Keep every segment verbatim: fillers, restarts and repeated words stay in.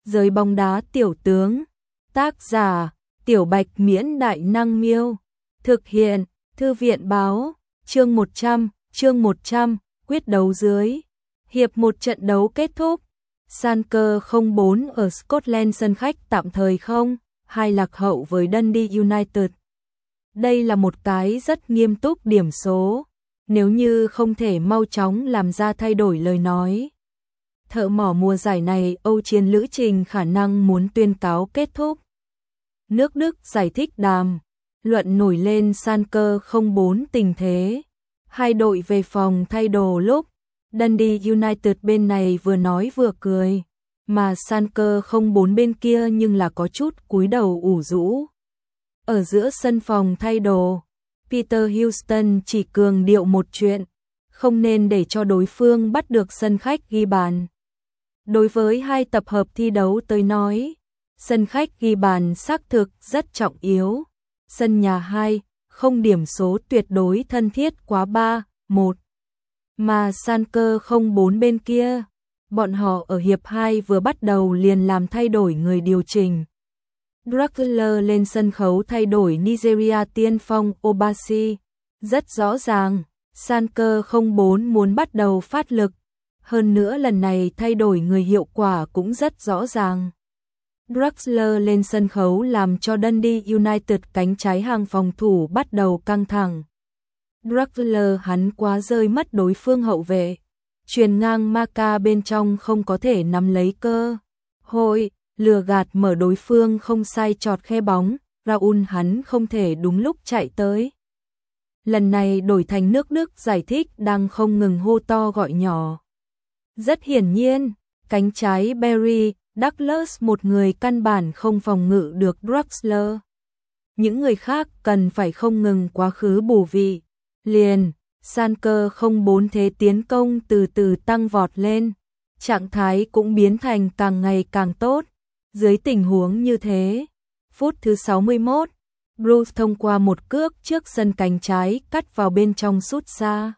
Giới bóng đá tiểu tướng. Tác giả: Tiểu Bạch Miễn Đại Năng Miêu. Thực hiện: Thư viện báo. Chương một trăm, chương một trăm, quyết đấu dưới. Hiệp một trận đấu kết thúc. Schalke không bốn ở Scotland sân khách tạm thời không hai lạc hậu với Dundee United. Đây là một cái rất nghiêm túc điểm số. Nếu như không thể mau chóng làm ra thay đổi lời nói, thợ mỏ mùa giải này Âu Chiến lữ trình khả năng muốn tuyên cáo kết thúc. Nước Đức giải thích đàm luận nổi lên Schalke không bốn tình thế. Hai đội về phòng thay đồ lúc Dundee United bên này vừa nói vừa cười, mà Schalke không bốn bên kia nhưng là có chút cúi đầu ủ rũ. Ở giữa sân phòng thay đồ, Peter Houston chỉ cường điệu một chuyện, không nên để cho đối phương bắt được sân khách ghi bàn. Đối với hai tập hợp thi đấu tới nói, sân khách ghi bàn xác thực rất trọng yếu. Sân nhà hai, không điểm số tuyệt đối thân thiết quá ba một. Mà Schalke không bốn bên kia, bọn họ ở hiệp hai vừa bắt đầu liền làm thay đổi người điều chỉnh. Draxler lên sân khấu thay đổi Nigeria tiên phong Obasi. Rất rõ ràng, Schalke không bốn muốn bắt đầu phát lực. Hơn nữa lần này thay đổi người hiệu quả cũng rất rõ ràng. Draxler lên sân khấu làm cho Dundee United cánh trái hàng phòng thủ bắt đầu căng thẳng. Draxler hắn quá rơi mất đối phương hậu vệ. Chuyền ngang Maka bên trong không có thể nắm lấy cơ hội, lừa gạt mở đối phương không sai chọt khe bóng, Raul hắn không thể đúng lúc chạy tới. Lần này đổi thành nước Đức giải thích đang không ngừng hô to gọi nhỏ. Rất hiển nhiên, cánh trái Barry Douglas một người căn bản không phòng ngự được Draxler. Những người khác cần phải không ngừng quá khứ bù vị. Liền, Schalke không bốn thế tiến công từ từ tăng vọt lên. Trạng thái cũng biến thành càng ngày càng tốt. Dưới tình huống như thế, phút thứ sáu mươi mốt, Bruce thông qua một cước trước sân cánh trái cắt vào bên trong sút xa.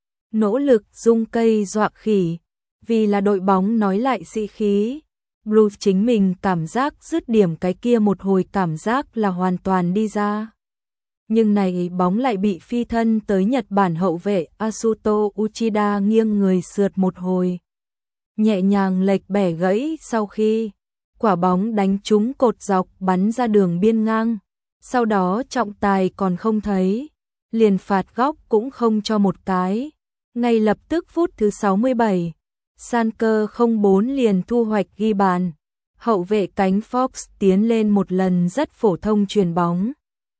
Nỗ lực dung cây dọa khỉ, vì là đội bóng nói lại sĩ khí. Bruce chính mình cảm giác dứt điểm cái kia một hồi cảm giác là hoàn toàn đi ra. Nhưng này bóng lại bị phi thân tới Nhật Bản hậu vệ Asuto Uchida nghiêng người sượt một hồi. Nhẹ nhàng lệch bẻ gãy sau khi quả bóng đánh trúng cột dọc bắn ra đường biên ngang. Sau đó trọng tài còn không thấy, liền phạt góc cũng không cho một cái. Ngay lập tức phút thứ sáu mươi bảy, Schalke không bốn liền thu hoạch ghi bàn. Hậu vệ cánh Fox tiến lên một lần rất phổ thông chuyền bóng.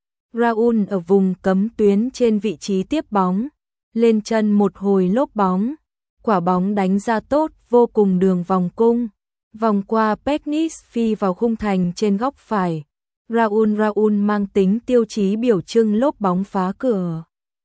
Raul ở vùng cấm tuyến trên vị trí tiếp bóng, lên chân một hồi lốp bóng. Quả bóng đánh ra tốt vô cùng đường vòng cung, vòng qua Peknis phi vào khung thành trên góc phải. Raul Raul mang tính tiêu chí biểu trưng lốp bóng phá cửa.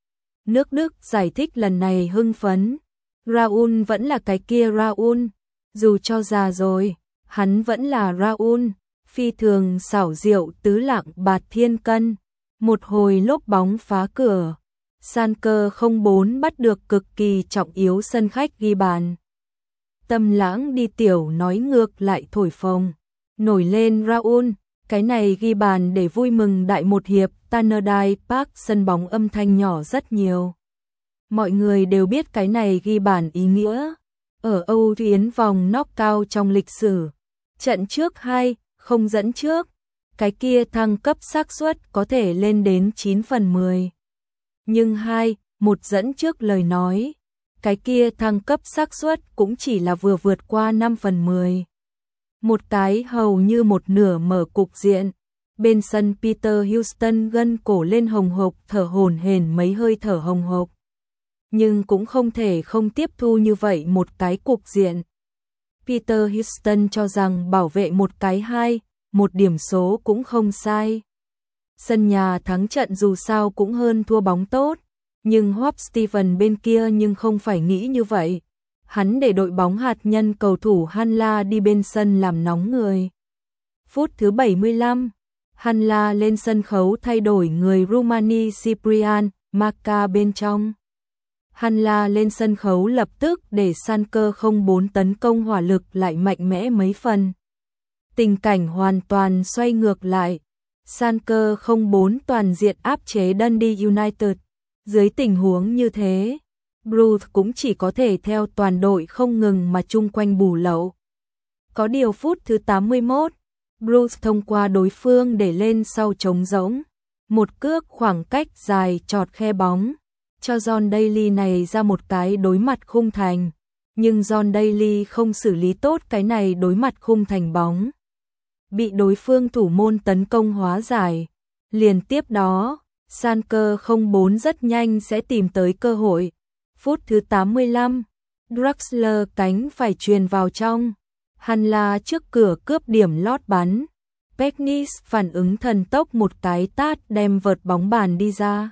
Nước Đức giải thích lần này hưng phấn. Raul vẫn là cái kia Raul, dù cho già rồi, hắn vẫn là Raul, phi thường xảo diệu tứ lạng bạt thiên cân. Một hồi lốp bóng phá cửa, Schalke không bốn bắt được cực kỳ trọng yếu sân khách ghi bàn. Tâm lãng đi tiểu nói ngược lại thổi phồng, nổi lên Raul, cái này ghi bàn để vui mừng đại một hiệp. Tannerdie Park sân bóng âm thanh nhỏ rất nhiều. Mọi người đều biết cái này ghi bàn ý nghĩa. Ở Âu Yến vòng knockout trong lịch sử, trận trước hai không dẫn trước, cái kia thăng cấp xác suất có thể lên đến chín phần mười. Nhưng hai một dẫn trước lời nói, cái kia thăng cấp xác suất cũng chỉ là vừa vượt qua năm phần mười. Một cái hầu như một nửa mở cục diện. Bên sân Peter Houston gân cổ lên hồng hộc thở hổn hển mấy hơi thở hồng hộc. Nhưng cũng không thể không tiếp thu như vậy một cái cục diện. Peter Houston cho rằng bảo vệ một cái hai, một điểm số cũng không sai. Sân nhà thắng trận dù sao cũng hơn thua bóng tốt, nhưng Hope Steven bên kia nhưng không phải nghĩ như vậy. Hắn để đội bóng hạt nhân cầu thủ Hanla đi bên sân làm nóng người. Phút thứ bảy mươi lăm, Hanla lên sân khấu thay đổi người Rumani Ciprian Maka bên trong. Hanla lên sân khấu lập tức để Schalke không bốn tấn công hỏa lực lại mạnh mẽ mấy phần. Tình cảnh hoàn toàn xoay ngược lại. Schalke không bốn toàn diện áp chế Dundee United. Dưới tình huống như thế, Bruce cũng chỉ có thể theo toàn đội không ngừng mà chung quanh bù lậu. Có điều phút thứ tám mươi mốt, Bruce thông qua đối phương để lên sau trống rỗng. Một cước khoảng cách dài chọt khe bóng, cho John Daly này ra một cái đối mặt khung thành. Nhưng John Daly không xử lý tốt cái này đối mặt khung thành bóng. Bị đối phương thủ môn tấn công hóa giải. Liền tiếp đó, Schalke không bốn rất nhanh sẽ tìm tới cơ hội. Phút thứ tám mươi lăm, Draxler cánh phải truyền vào trong. Hanla trước cửa cướp điểm lót bắn. Peknis phản ứng thần tốc một cái tát đem vợt bóng bàn đi ra.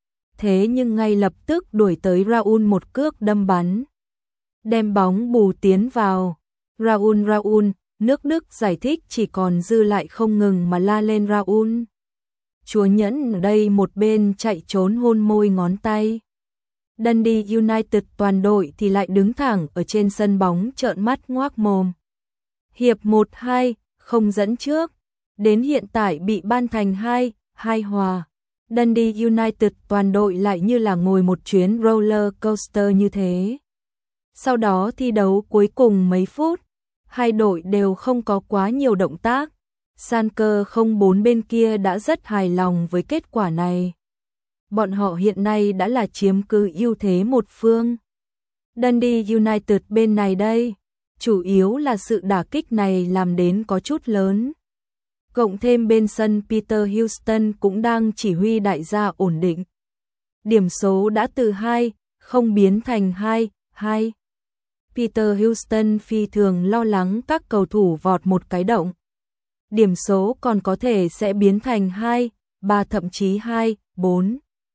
Thế nhưng ngay lập tức đuổi tới Raul một cước đâm bắn. Đem bóng bù tiến vào. Raul Raul, nước Đức giải thích chỉ còn dư lại không ngừng mà la lên Raul. Chúa nhẫn ở đây một bên chạy trốn hôn môi ngón tay. Dundee United toàn đội thì lại đứng thẳng ở trên sân bóng trợn mắt ngoác mồm. Hiệp một hai, không dẫn trước. Đến hiện tại bị ban thành hai, hai hòa. Dundee United toàn đội lại như là ngồi một chuyến roller coaster như thế. Sau đó thi đấu cuối cùng mấy phút, hai đội đều không có quá nhiều động tác. Schalke không bốn bên kia đã rất hài lòng với kết quả này. Bọn họ hiện nay đã là chiếm cứ ưu thế một phương. Dundee United bên này đây, chủ yếu là sự đả kích này làm đến có chút lớn. Cộng thêm bên sân Peter Houston cũng đang chỉ huy đại gia ổn định. Điểm số đã từ hai không biến thành hai hai. Peter Houston phi thường lo lắng các cầu thủ vọt một cái động. Điểm số còn có thể sẽ biến thành hai ba thậm chí hai bốn.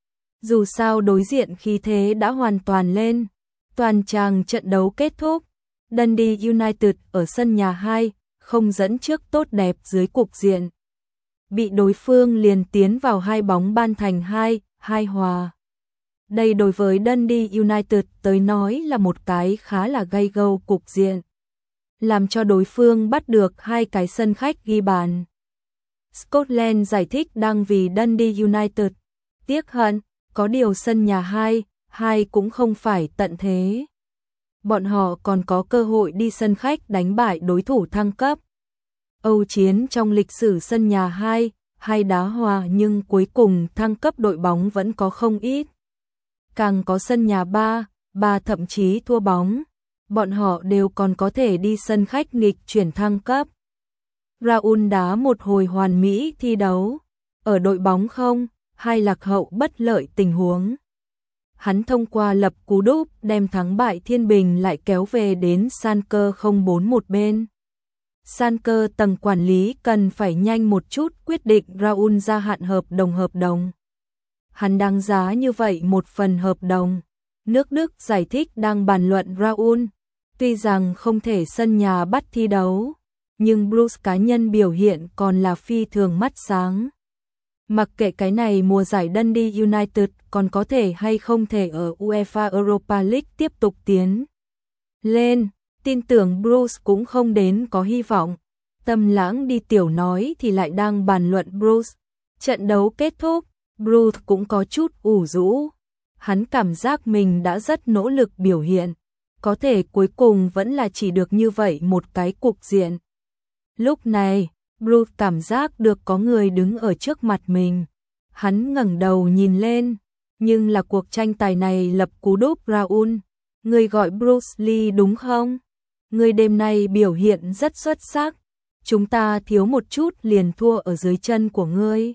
Dù sao đối diện khí thế đã hoàn toàn lên. Toàn tràng trận đấu kết thúc. Dundee United ở sân nhà hai không dẫn trước tốt đẹp dưới cục diện. Bị đối phương liền tiến vào hai bóng ban thành hai hai hòa. Đây đối với Dundee United tới nói là một cái khá là gay go cục diện. Làm cho đối phương bắt được hai cái sân khách ghi bàn. Scotland giải thích đang vì Dundee United. Tiếc hận, có điều sân nhà hai hai cũng không phải tận thế. Bọn họ còn có cơ hội đi sân khách đánh bại đối thủ thăng cấp. Âu chiến trong lịch sử sân nhà hai hai đá hòa nhưng cuối cùng thăng cấp đội bóng vẫn có không ít. Càng có sân nhà ba ba thậm chí thua bóng, bọn họ đều còn có thể đi sân khách nghịch chuyển thăng cấp. Raul đá một hồi hoàn mỹ thi đấu, ở đội bóng không hai lạc hậu bất lợi tình huống. Hắn thông qua lập cú đúp đem thắng bại thiên bình lại kéo về đến Schalke không bốn một bên. Schalke tầng quản lý cần phải nhanh một chút quyết định Raul gia hạn hợp đồng hợp đồng. Hắn đáng giá như vậy một phần hợp đồng. Nước Đức giải thích đang bàn luận Raul. Tuy rằng không thể sân nhà bắt thi đấu, nhưng Bruce cá nhân biểu hiện còn là phi thường mắt sáng. Mặc kệ cái này mùa giải Dundee United còn có thể hay không thể ở UEFA Europa League tiếp tục tiến lên, tin tưởng Bruce cũng không đến có hy vọng. Tâm Lãng đi tiểu nói thì lại đang bàn luận Bruce. Trận đấu kết thúc, Bruce cũng có chút ủ rũ. Hắn cảm giác mình đã rất nỗ lực biểu hiện, có thể cuối cùng vẫn là chỉ được như vậy một cái cục diện. Lúc này, Bruce cảm giác được có người đứng ở trước mặt mình. Hắn ngẩng đầu nhìn lên, nhưng là cuộc tranh tài này lập cú đúp Raul. Người gọi Bruce Lee đúng không? Người đêm nay biểu hiện rất xuất sắc. Chúng ta thiếu một chút liền thua ở dưới chân của ngươi.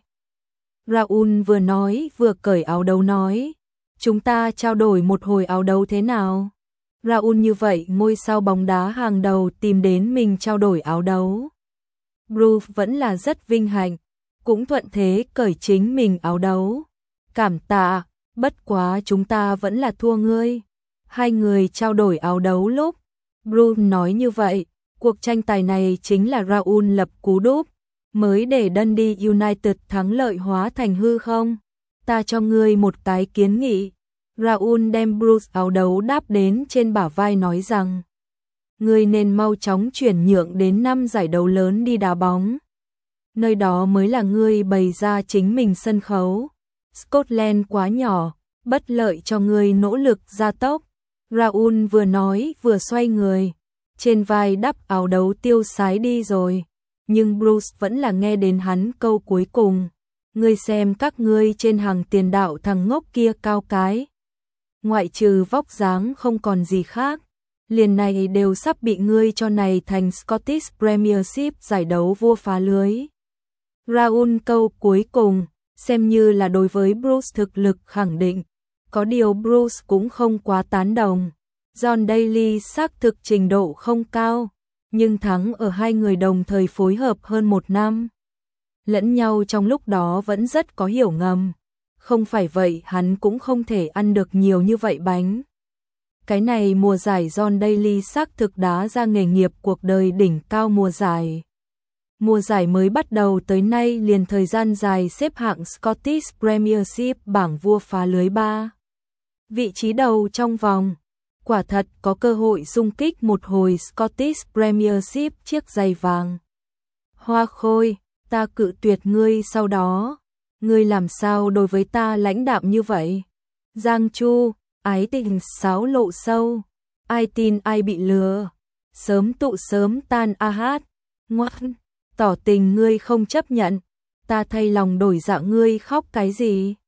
Raul vừa nói vừa cởi áo đấu nói. Chúng ta trao đổi một hồi áo đấu thế nào? Raul như vậy ngôi sao bóng đá hàng đầu tìm đến mình trao đổi áo đấu. Bruce vẫn là rất vinh hạnh, cũng thuận thế cởi chính mình áo đấu. Cảm tạ, bất quá chúng ta vẫn là thua ngươi. Hai người trao đổi áo đấu lúc Bruce nói như vậy, cuộc tranh tài này chính là Raul lập cú đúp, mới để Dundee United thắng lợi hóa thành hư không? Ta cho ngươi một cái kiến nghị. Raul đem Bruce áo đấu đáp đến trên bả vai nói rằng, ngươi nên mau chóng chuyển nhượng đến năm giải đấu lớn đi đá bóng. Nơi đó mới là ngươi bày ra chính mình sân khấu. Scotland quá nhỏ, bất lợi cho ngươi nỗ lực gia tốc. Raoul vừa nói vừa xoay người, trên vai đắp áo đấu tiêu sái đi rồi. Nhưng Bruce vẫn là nghe đến hắn câu cuối cùng. Ngươi xem các ngươi trên hàng tiền đạo thằng ngốc kia cao cái. Ngoại trừ vóc dáng không còn gì khác. Liền này đều sắp bị ngươi cho này thành Scottish Premiership giải đấu vua phá lưới. Raoul câu cuối cùng, xem như là đối với Bruce thực lực khẳng định. Có điều Bruce cũng không quá tán đồng. John Daly xác thực trình độ không cao, nhưng thắng ở hai người đồng thời phối hợp hơn một năm. Lẫn nhau trong lúc đó vẫn rất có hiểu ngầm. Không phải vậy hắn cũng không thể ăn được nhiều như vậy bánh. Cái này mùa giải John Daly xác thực đá ra nghề nghiệp cuộc đời đỉnh cao mùa giải. Mùa giải mới bắt đầu tới nay liền thời gian dài xếp hạng Scottish Premiership bảng vua phá lưới ba. Vị trí đầu trong vòng. Quả thật có cơ hội xung kích một hồi Scottish Premiership chiếc giày vàng. Hoa Khôi, ta cự tuyệt ngươi sau đó. Ngươi làm sao đối với ta lãnh đạm như vậy? Giang Chu, ái tình sáo lộ sâu. Ai tin ai bị lừa. Sớm tụ sớm tan a hát. Ngoan, tỏ tình ngươi không chấp nhận. Ta thay lòng đổi dạ ngươi khóc cái gì?